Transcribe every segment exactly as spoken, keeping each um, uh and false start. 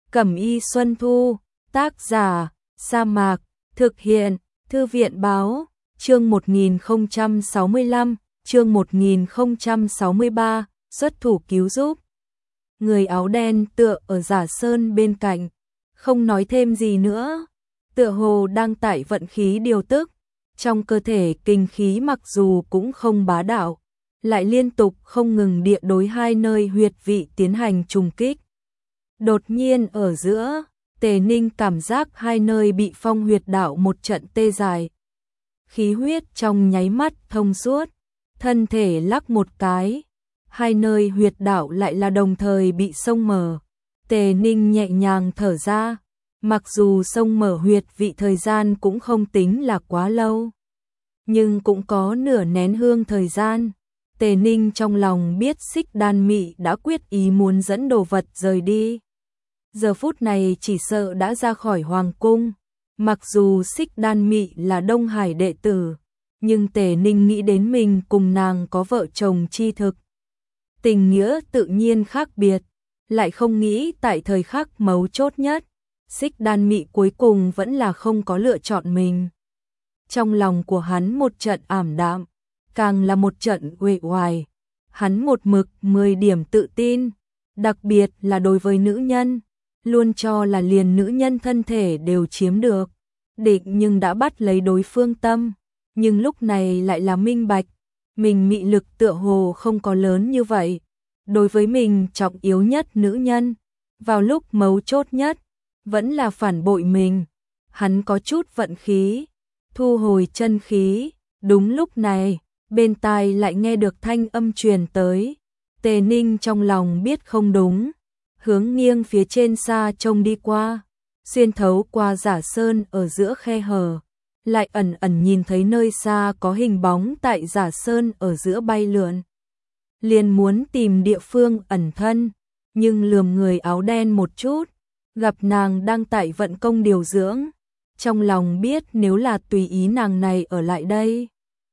Cẩm y Xuân Thu, tác giả, Sa Mạc, thực hiện, Thư viện báo, chương một nghìn không trăm sáu mươi lăm, chương một nghìn không trăm sáu mươi ba, xuất thủ cứu giúp. Người áo đen tựa ở Giả Sơn bên cạnh, không nói thêm gì nữa, tựa hồ đang tại vận khí điều tức, trong cơ thể kinh khí mặc dù cũng không bá đạo, lại liên tục không ngừng địa đối hai nơi huyệt vị tiến hành trùng kích. Đột nhiên ở giữa, Tề Ninh cảm giác hai nơi bị phong huyệt đạo một trận tê dài. Khí huyết trong nháy mắt thông suốt, thân thể lắc một cái, hai nơi huyệt đạo lại là đồng thời bị xông mở. Tề Ninh nhẹ nhàng thở ra, mặc dù xông mở huyệt vị thời gian cũng không tính là quá lâu, nhưng cũng có nửa nén hương thời gian. Tề Ninh trong lòng biết Xích Đan Mị đã quyết ý muốn dẫn đồ vật rời đi. Giờ phút này chỉ sợ đã ra khỏi hoàng cung. Mặc dù Xích Đan Mị là Đông Hải đệ tử, nhưng Tề Ninh nghĩ đến mình cùng nàng có vợ chồng chi thực, tình nghĩa tự nhiên khác biệt, lại không nghĩ tại thời khắc mấu chốt nhất, Xích Đan Mị cuối cùng vẫn là không có lựa chọn mình. Trong lòng của hắn một trận ảm đạm, càng là một trận uể oải. Hắn một mực mười điểm tự tin, đặc biệt là đối với nữ nhân, luôn cho là liền nữ nhân thân thể đều chiếm được, định nhưng đã bắt lấy đối phương tâm, nhưng lúc này lại là minh bạch, mình mị lực tựa hồ không có lớn như vậy. Đối với mình trọng yếu nhất nữ nhân, vào lúc mấu chốt nhất, vẫn là phản bội mình. Hắn có chút vận khí, thu hồi chân khí, đúng lúc này, bên tai lại nghe được thanh âm truyền tới. Tề Ninh trong lòng biết không đúng, hướng nghiêng phía trên xa trông đi qua, xuyên thấu qua Giả Sơn ở giữa khe hở, lại ẩn ẩn nhìn thấy nơi xa có hình bóng tại Giả Sơn ở giữa bay lượn. Liền muốn tìm địa phương ẩn thân, nhưng lườm người áo đen một chút, gặp nàng đang tại vận công điều dưỡng, trong lòng biết nếu là tùy ý nàng này ở lại đây,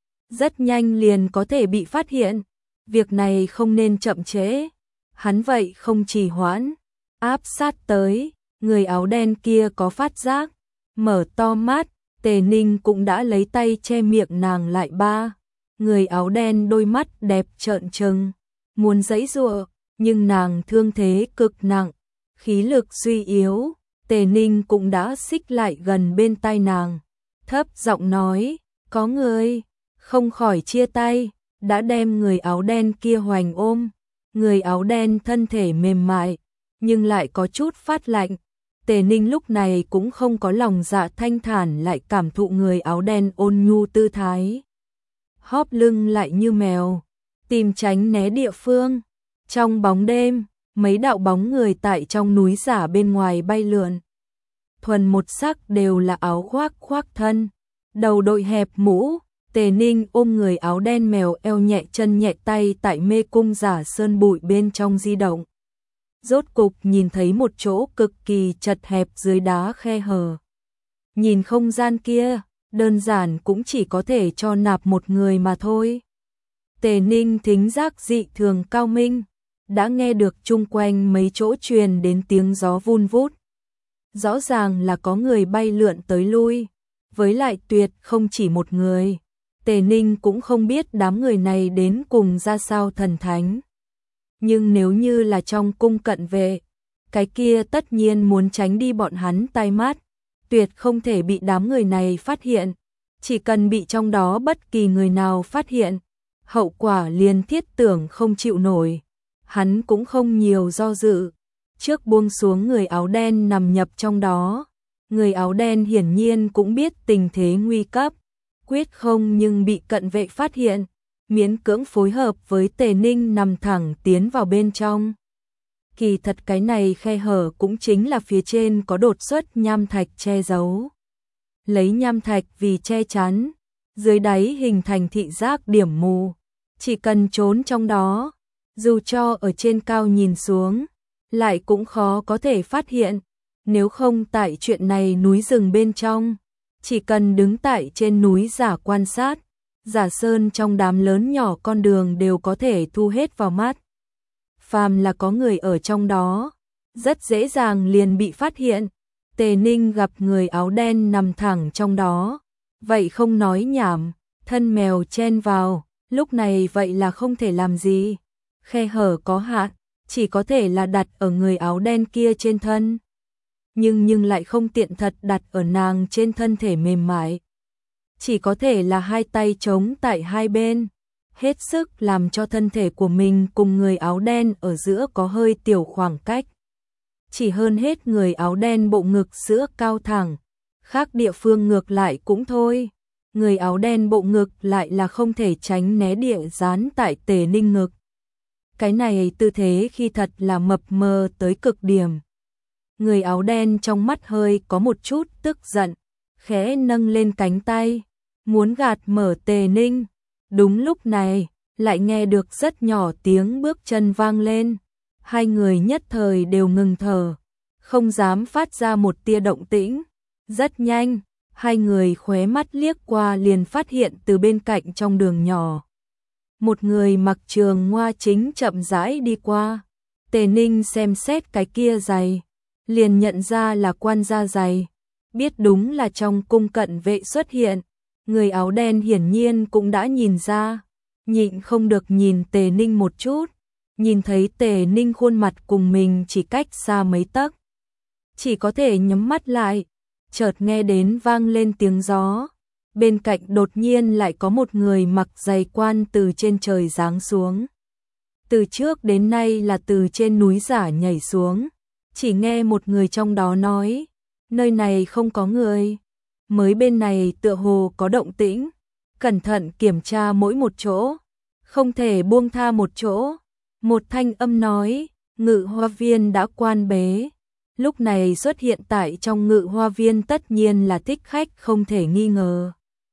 rất nhanh liền có thể bị phát hiện, việc này không nên chậm trễ. Hắn vậy không trì hoãn, áp sát tới, người áo đen kia có phát giác, mở to mắt, Tề Ninh cũng đã lấy tay che miệng nàng lại ba. Người áo đen đôi mắt đẹp trợn trừng, muốn giãy giụa, nhưng nàng thương thế cực nặng, khí lực suy yếu. Tề Ninh cũng đã xích lại gần bên tai nàng, thấp giọng nói, có người, không khỏi chia tay, đã đem người áo đen kia hoành ôm. Người áo đen thân thể mềm mại, nhưng lại có chút phát lạnh. Tề Ninh lúc này cũng không có lòng dạ thanh thản lại cảm thụ người áo đen ôn nhu tư thái. Hóp lưng lại như mèo, tìm tránh né địa phương. Trong bóng đêm, mấy đạo bóng người tại trong núi giả bên ngoài bay lượn. Thuần một sắc đều là áo khoác khoác thân, đầu đội hẹp mũ. Tề Ninh ôm người áo đen mèo eo nhẹ chân nhẹ tay tại mê cung Giả Sơn bụi bên trong di động. Rốt cục nhìn thấy một chỗ cực kỳ chật hẹp dưới đá khe hở. Nhìn không gian kia, đơn giản cũng chỉ có thể cho nạp một người mà thôi. Tề Ninh thính giác dị thường cao minh, đã nghe được chung quanh mấy chỗ truyền đến tiếng gió vun vút. Rõ ràng là có người bay lượn tới lui, với lại tuyệt không chỉ một người. Tề Ninh cũng không biết đám người này đến cùng ra sao thần thánh. Nhưng nếu như là trong cung cận vệ, cái kia tất nhiên muốn tránh đi bọn hắn tai mắt, tuyệt không thể bị đám người này phát hiện. Chỉ cần bị trong đó bất kỳ người nào phát hiện, hậu quả liền thiết tưởng không chịu nổi. Hắn cũng không nhiều do dự, trước buông xuống người áo đen nằm nhập trong đó. Người áo đen hiển nhiên cũng biết tình thế nguy cấp, quyết không nhưng bị cận vệ phát hiện, miễn cưỡng phối hợp với Tề Ninh nằm thẳng tiến vào bên trong. Kỳ thật cái này khe hở cũng chính là phía trên có đột xuất nham thạch che giấu. Lấy nham thạch vì che chắn, dưới đáy hình thành thị giác điểm mù, chỉ cần trốn trong đó, dù cho ở trên cao nhìn xuống, lại cũng khó có thể phát hiện. Nếu không tại chuyện này núi rừng bên trong, chỉ cần đứng tại trên núi giả quan sát, Giả Sơn trong đám lớn nhỏ con đường đều có thể thu hết vào mắt. Phàm là có người ở trong đó, rất dễ dàng liền bị phát hiện. Tề Ninh gặp người áo đen nằm thẳng trong đó, vậy không nói nhảm, thân mèo chen vào, lúc này vậy là không thể làm gì. Khe hở có hạn, chỉ có thể là đặt ở người áo đen kia trên thân. Nhưng nhưng lại không tiện thật đặt ở nàng trên thân thể mềm mại. Chỉ có thể là hai tay chống tại hai bên, hết sức làm cho thân thể của mình cùng người áo đen ở giữa có hơi tiểu khoảng cách. Chỉ hơn hết người áo đen bộ ngực giữa cao thẳng, khác địa phương ngược lại cũng thôi. Người áo đen bộ ngực lại là không thể tránh né địa dán tại Tề Ninh ngực. Cái này tư thế khi thật là mập mờ tới cực điểm. Người áo đen trong mắt hơi có một chút tức giận, khẽ nâng lên cánh tay, muốn gạt mở Tề Ninh. Đúng lúc này, lại nghe được rất nhỏ tiếng bước chân vang lên. Hai người nhất thời đều ngừng thở, không dám phát ra một tia động tĩnh. Rất nhanh, hai người khóe mắt liếc qua liền phát hiện từ bên cạnh trong đường nhỏ. Một người mặc trường ngoa chính chậm rãi đi qua. Tề Ninh xem xét cái kia giày, liền nhận ra là quan gia giày. Biết đúng là trong cung cận vệ xuất hiện. Người áo đen hiển nhiên cũng đã nhìn ra, nhịn không được nhìn Tề Ninh một chút. Nhìn thấy Tề Ninh khuôn mặt cùng mình chỉ cách xa mấy tấc, chỉ có thể nhắm mắt lại. Chợt nghe đến vang lên tiếng gió, bên cạnh đột nhiên lại có một người mặc giày quan từ trên trời giáng xuống. Từ trước đến nay là từ trên núi giả nhảy xuống, chỉ nghe một người trong đó nói, nơi này không có người, mới bên này tựa hồ có động tĩnh, cẩn thận kiểm tra mỗi một chỗ, không thể buông tha một chỗ. Một thanh âm nói, Ngự Hoa Viên đã quan bế. Lúc này xuất hiện tại trong Ngự Hoa Viên tất nhiên là thích khách không thể nghi ngờ.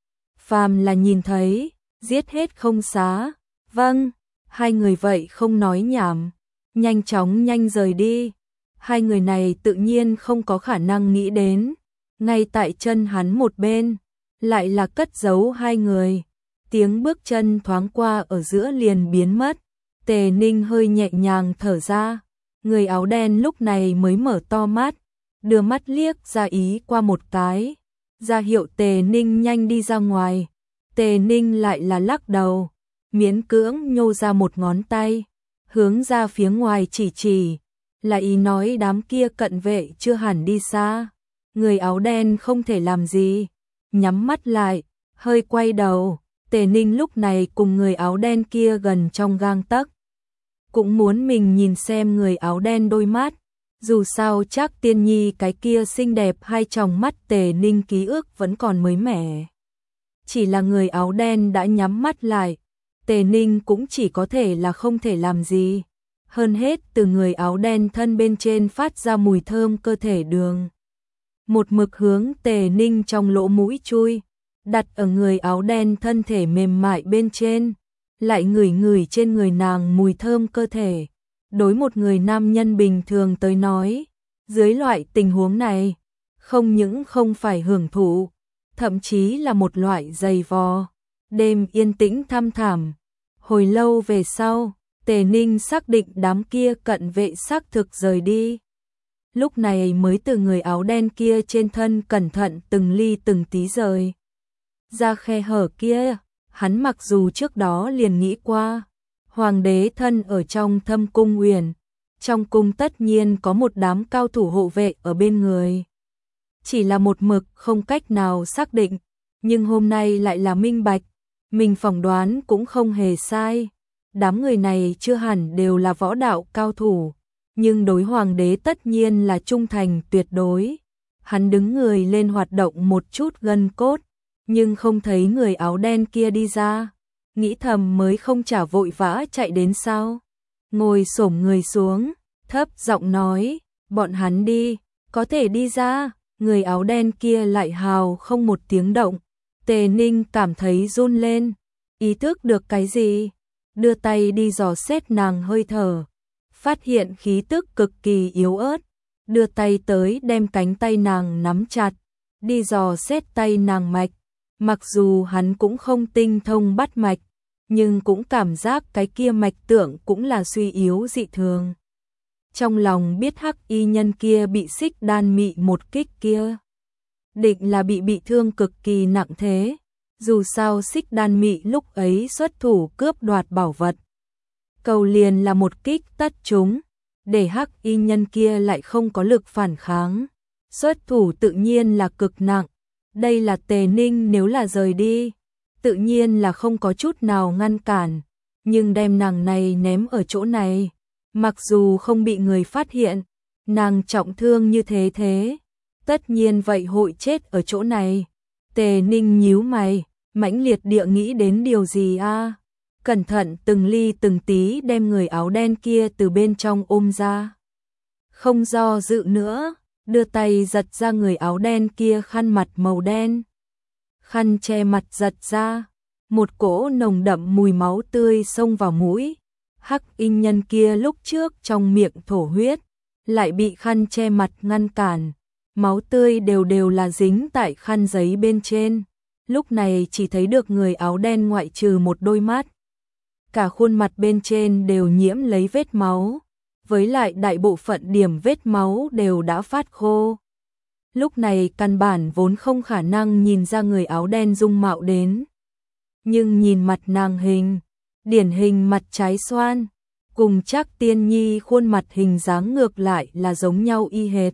Phàm là nhìn thấy, giết hết không xá. Vâng, hai người vậy không nói nhảm, nhanh chóng nhanh rời đi. Hai người này tự nhiên không có khả năng nghĩ đến, ngay tại chân hắn một bên, lại là cất giấu hai người. Tiếng bước chân thoáng qua ở giữa liền biến mất. Tề Ninh hơi nhẹ nhàng thở ra, người áo đen lúc này mới mở to mắt, đưa mắt liếc ra ý qua một cái, ra hiệu Tề Ninh nhanh đi ra ngoài. Tề Ninh lại là lắc đầu, miễn cưỡng nhô ra một ngón tay, hướng ra phía ngoài chỉ chỉ, là ý nói đám kia cận vệ chưa hẳn đi xa. Người áo đen không thể làm gì, nhắm mắt lại, hơi quay đầu. Tề Ninh lúc này cùng người áo đen kia gần trong gang tấc, cũng muốn mình nhìn xem người áo đen đôi mắt. Dù sao chắc Tiên Nhi cái kia xinh đẹp hai tròng mắt Tề Ninh ký ức vẫn còn mới mẻ. Chỉ là người áo đen đã nhắm mắt lại, Tề Ninh cũng chỉ có thể là không thể làm gì. Hơn hết từ người áo đen thân bên trên phát ra mùi thơm cơ thể đường. Một mực hướng Tề Ninh trong lỗ mũi chui, đặt ở người áo đen thân thể mềm mại bên trên, lại ngửi ngửi trên người nàng mùi thơm cơ thể. Đối một người nam nhân bình thường tới nói, dưới loại tình huống này, không những không phải hưởng thụ, thậm chí là một loại dày vò. Đêm yên tĩnh thăm thẳm, hồi lâu về sau, Tề Ninh xác định đám kia cận vệ xác thực rời đi. Lúc này mới từ người áo đen kia trên thân cẩn thận từng ly từng tí rời ra khe hở kia. Hắn mặc dù trước đó liền nghĩ qua, hoàng đế thân ở trong Thâm Cung Uyển, trong cung tất nhiên có một đám cao thủ hộ vệ ở bên người. Chỉ là một mực không cách nào xác định, nhưng hôm nay lại là minh bạch, mình phỏng đoán cũng không hề sai. Đám người này chưa hẳn đều là võ đạo cao thủ, nhưng đối hoàng đế tất nhiên là trung thành tuyệt đối. Hắn đứng người lên hoạt động một chút gân cốt, nhưng không thấy người áo đen kia đi ra, nghĩ thầm mới không trả vội vã chạy đến sao. Ngồi xổm người xuống, thấp giọng nói, bọn hắn đi, có thể đi ra. Người áo đen kia lại hào không một tiếng động. Tề Ninh cảm thấy run lên, ý thức được cái gì, đưa tay đi dò xét nàng hơi thở, phát hiện khí tức cực kỳ yếu ớt, đưa tay tới đem cánh tay nàng nắm chặt, đi dò xét tay nàng mạch. Mặc dù hắn cũng không tinh thông bắt mạch, nhưng cũng cảm giác cái kia mạch tượng cũng là suy yếu dị thường. trong lòng biết hắc y nhân kia bị Xích Đan Mị một kích kia định là bị bị thương cực kỳ nặng thế, dù sao Xích Đan Mị lúc ấy xuất thủ cướp đoạt bảo vật. Cầu liền là một kích tất trúng, để hắc y nhân kia lại không có lực phản kháng. Xuất thủ tự nhiên là cực nặng, đây là Tề Ninh nếu là rời đi, tự nhiên là không có chút nào ngăn cản, nhưng đem nàng này ném ở chỗ này, mặc dù không bị người phát hiện, nàng trọng thương như thế thế, tất nhiên vậy hội chết ở chỗ này. Tề Ninh nhíu mày, mãnh liệt địa nghĩ đến điều gì a? Cẩn thận từng ly từng tí đem người áo đen kia từ bên trong ôm ra. Không do dự nữa, đưa tay giật ra người áo đen kia khăn mặt màu đen. Khăn che mặt giật ra, một cỗ nồng đậm mùi máu tươi xông vào mũi. Hắc y nhân kia lúc trước trong miệng thổ huyết, lại bị khăn che mặt ngăn cản. Máu tươi đều đều là dính tại khăn giấy bên trên. Lúc này chỉ thấy được người áo đen ngoại trừ một đôi mắt. Cả khuôn mặt bên trên đều nhiễm lấy vết máu, với lại đại bộ phận điểm vết máu đều đã phát khô. Lúc này căn bản vốn không khả năng nhìn ra người áo đen dung mạo đến. Nhưng nhìn mặt nàng hình, điển hình mặt trái xoan, cùng Trác Tiên Nhi khuôn mặt hình dáng ngược lại là giống nhau y hệt.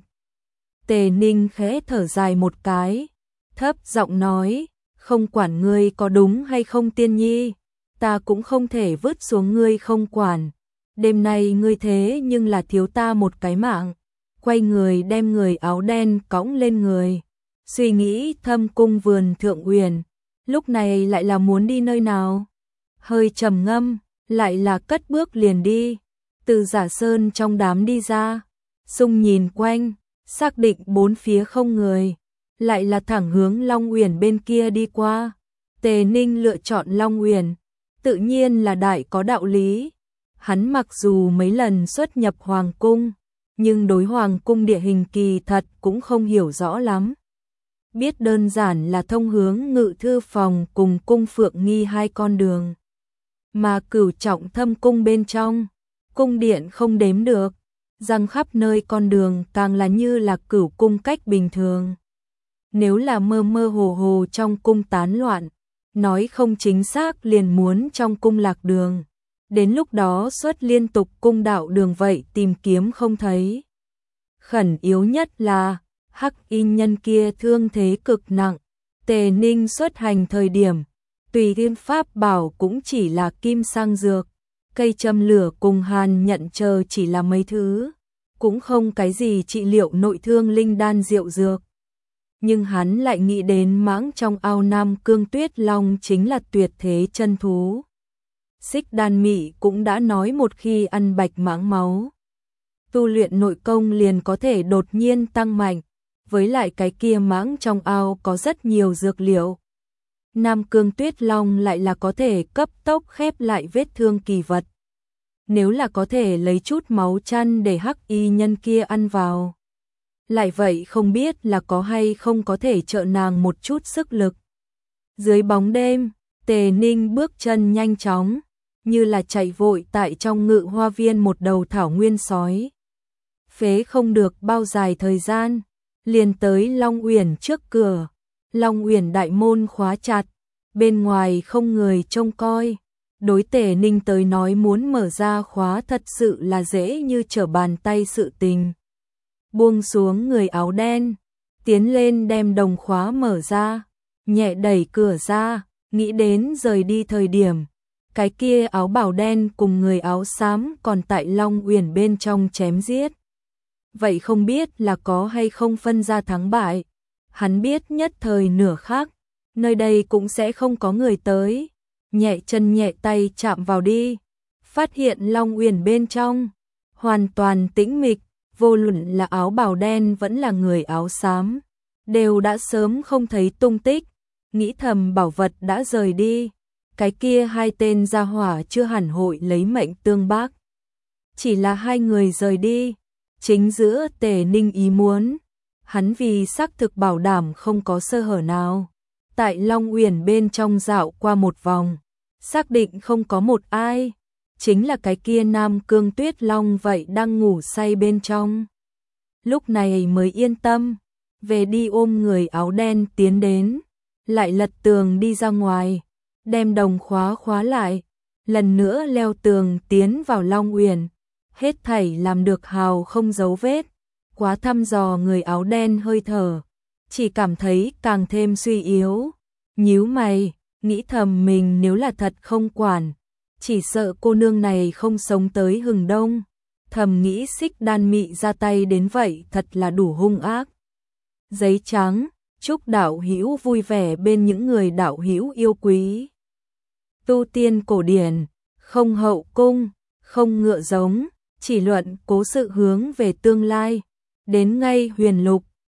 Tề Ninh khẽ thở dài một cái, thấp giọng nói, không quản ngươi có đúng hay không Tiên Nhi, ta cũng không thể vứt xuống ngươi không quản. Đêm nay ngươi thế nhưng là thiếu ta một cái mạng. Quay người đem người áo đen cõng lên người. Suy nghĩ Thâm Cung vườn Thượng Uyển, lúc này lại là muốn đi nơi nào? Hơi trầm ngâm, lại là cất bước liền đi. Từ Giả Sơn trong đám đi ra, xung nhìn quanh, xác định bốn phía không người, lại là thẳng hướng Long Uyển bên kia đi qua. Tề Ninh lựa chọn Long Uyển, tự nhiên là đại có đạo lý. Hắn mặc dù mấy lần xuất nhập Hoàng Cung, nhưng đối Hoàng Cung địa hình kỳ thật cũng không hiểu rõ lắm. Biết đơn giản là thông hướng Ngự Thư Phòng cùng Cung Phượng Nghi hai con đường. Mà Cửu Trọng Thâm Cung bên trong, cung điện không đếm được, răng khắp nơi con đường càng là như là cửu cung cách bình thường. Nếu là mơ mơ hồ hồ trong cung tán loạn, nói không chính xác liền muốn trong cung lạc đường. Đến lúc đó xuất liên tục cung đạo đường vậy tìm kiếm không thấy. Khẩn yếu nhất là, hắc y nhân kia thương thế cực nặng. Tề Ninh xuất hành thời điểm, tùy thiên pháp bảo cũng chỉ là kim sang dược. Cây châm lửa cùng hàn nhận chờ chỉ là mấy thứ, cũng không cái gì trị liệu nội thương linh đan diệu dược. Nhưng hắn lại nghĩ đến mãng trong ao Nam Cương Tuyết Long chính là tuyệt thế chân thú. Xích Đan Mị cũng đã nói một khi ăn bạch mãng máu, tu luyện nội công liền có thể đột nhiên tăng mạnh, với lại cái kia mãng trong ao có rất nhiều dược liệu. Nam Cương Tuyết Long lại là có thể cấp tốc khép lại vết thương kỳ vật. Nếu là có thể lấy chút máu chăn để hắc y nhân kia ăn vào, lại vậy không biết là có hay không có thể trợ nàng một chút sức lực. Dưới bóng đêm, Tề Ninh bước chân nhanh chóng, như là chạy vội tại trong Ngự Hoa Viên một đầu thảo nguyên sói. Phế không được bao dài thời gian, liền tới Long Uyển trước cửa. Long Uyển đại môn khóa chặt, bên ngoài không người trông coi. Đối Tề Ninh tới nói muốn mở ra khóa thật sự là dễ như trở bàn tay sự tình. Buông xuống người áo đen, tiến lên đem đồng khóa mở ra, nhẹ đẩy cửa ra, nghĩ đến rời đi thời điểm. Cái kia áo bào đen cùng người áo xám còn tại Long Uyển bên trong chém giết. Vậy không biết là có hay không phân ra thắng bại. Hắn biết nhất thời nửa khác, nơi đây cũng sẽ không có người tới. Nhẹ chân nhẹ tay chạm vào đi, phát hiện Long Uyển bên trong hoàn toàn tĩnh mịch, vô luận là áo bào đen vẫn là người áo xám, đều đã sớm không thấy tung tích, nghĩ thầm bảo vật đã rời đi. Cái kia hai tên gia hỏa chưa hẳn hội lấy mệnh tương bác. Chỉ là hai người rời đi, chính giữa Tề Ninh ý muốn, hắn vì xác thực bảo đảm không có sơ hở nào. Tại Long Uyển bên trong dạo qua một vòng, xác định không có một ai, chính là cái kia Nam Cương Tuyết Long vậy đang ngủ say bên trong. Lúc này mới yên tâm, về đi ôm người áo đen tiến đến, lại lật tường đi ra ngoài, đem đồng khóa khóa lại, lần nữa leo tường tiến vào Long Uyển, hết thảy làm được hào không dấu vết, quá thăm dò người áo đen hơi thở, chỉ cảm thấy càng thêm suy yếu, nhíu mày, nghĩ thầm mình nếu là thật không quản, chỉ sợ cô nương này không sống tới hừng đông, thầm nghĩ Xích Đan Mị ra tay đến vậy thật là đủ hung ác. Giấy trắng, chúc đạo hữu vui vẻ bên những người đạo hữu yêu quý. Tu tiên cổ điển, không hậu cung, không ngựa giống, chỉ luận cố sự hướng về tương lai, đến ngay huyền lục,